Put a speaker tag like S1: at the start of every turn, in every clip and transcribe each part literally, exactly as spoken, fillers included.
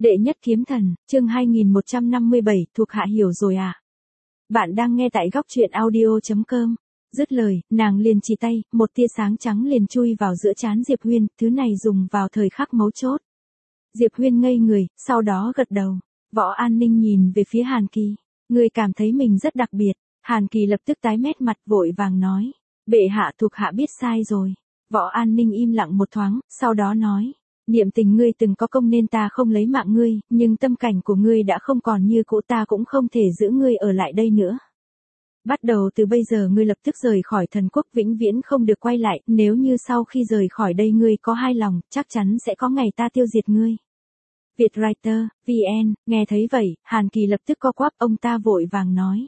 S1: Đệ nhất kiếm thần, chương hai nghìn một trăm năm mươi bảy, thuộc hạ hiểu rồi à. Bạn đang nghe tại góc truyện audio chấm com. Dứt lời, nàng liền chỉ tay, một tia sáng trắng liền chui vào giữa trán Diệp Huyên, thứ này dùng vào thời khắc mấu chốt. Diệp Huyên ngây người, sau đó gật đầu. Võ An Ninh nhìn về phía Hàn Kỳ. Người cảm thấy mình rất đặc biệt. Hàn Kỳ lập tức tái mét mặt vội vàng nói. Bệ hạ thuộc hạ biết sai rồi. Võ An Ninh im lặng một thoáng, sau đó nói. Niệm tình ngươi từng có công nên ta không lấy mạng ngươi, nhưng tâm cảnh của ngươi đã không còn như cũ, ta cũng không thể giữ ngươi ở lại đây nữa. Bắt đầu từ bây giờ ngươi lập tức rời khỏi thần quốc, vĩnh viễn không được quay lại, nếu như sau khi rời khỏi đây ngươi có hai lòng, chắc chắn sẽ có ngày ta tiêu diệt ngươi. Vietwriter, vê en, nghe thấy vậy, Hàn Kỳ lập tức co quắp, ông ta vội vàng nói.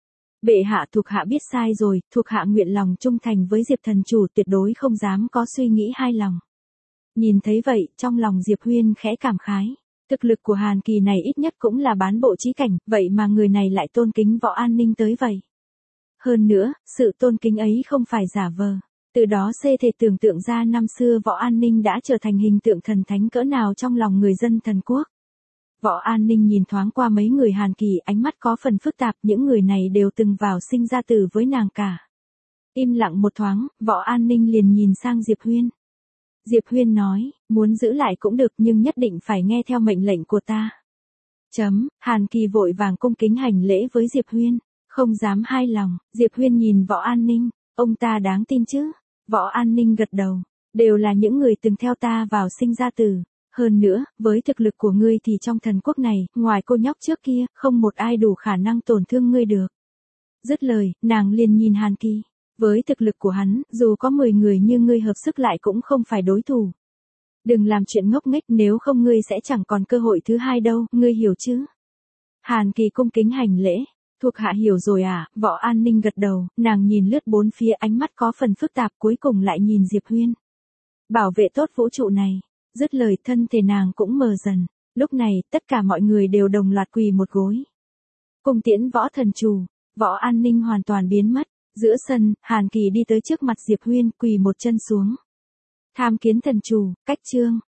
S1: Bệ hạ thuộc hạ biết sai rồi, thuộc hạ nguyện lòng trung thành với Diệp thần chủ, tuyệt đối không dám có suy nghĩ hai lòng. Nhìn thấy vậy, trong lòng Diệp Huyên khẽ cảm khái. Thực lực của Hàn Kỳ này ít nhất cũng là bán bộ chí cảnh, vậy mà người này lại tôn kính Võ An Ninh tới vậy. Hơn nữa, sự tôn kính ấy không phải giả vờ. Từ đó xê thể tưởng tượng ra năm xưa Võ An Ninh đã trở thành hình tượng thần thánh cỡ nào trong lòng người dân thần quốc. Võ An Ninh nhìn thoáng qua mấy người Hàn Kỳ, ánh mắt có phần phức tạp, những người này đều từng vào sinh ra tử với nàng cả. Im lặng một thoáng, Võ An Ninh liền nhìn sang Diệp Huyên. Diệp Huyên nói, muốn giữ lại cũng được nhưng nhất định phải nghe theo mệnh lệnh của ta. Chấm, Hàn Kỳ vội vàng cung kính hành lễ với Diệp Huyên, không dám hai lòng. Diệp Huyên nhìn Võ An Ninh, ông ta đáng tin chứ? Võ An Ninh gật đầu, đều là những người từng theo ta vào sinh ra tử. Hơn nữa, với thực lực của ngươi thì trong thần quốc này, ngoài cô nhóc trước kia, không một ai đủ khả năng tổn thương ngươi được. Dứt lời, nàng liền nhìn Hàn Kỳ. Với thực lực của hắn, dù có mười người như ngươi hợp sức lại cũng không phải đối thủ. Đừng làm chuyện ngốc nghếch, nếu không ngươi sẽ chẳng còn cơ hội thứ hai đâu, ngươi hiểu chứ? Hàn Kỳ cung kính hành lễ. Thuộc hạ hiểu rồi à, Võ An Ninh gật đầu, nàng nhìn lướt bốn phía, ánh mắt có phần phức tạp, cuối cùng lại nhìn Diệp Huyên. Bảo vệ tốt vũ trụ này. Dứt lời, thân thể nàng cũng mờ dần. Lúc này, tất cả mọi người đều đồng loạt quỳ một gối. Cung tiễn Võ thần chủ. Võ An Ninh hoàn toàn biến mất. Giữa sân, Hàn Kỳ đi tới trước mặt Diệp Huyên, quỳ một chân xuống. Tham kiến thần chủ, cách chương.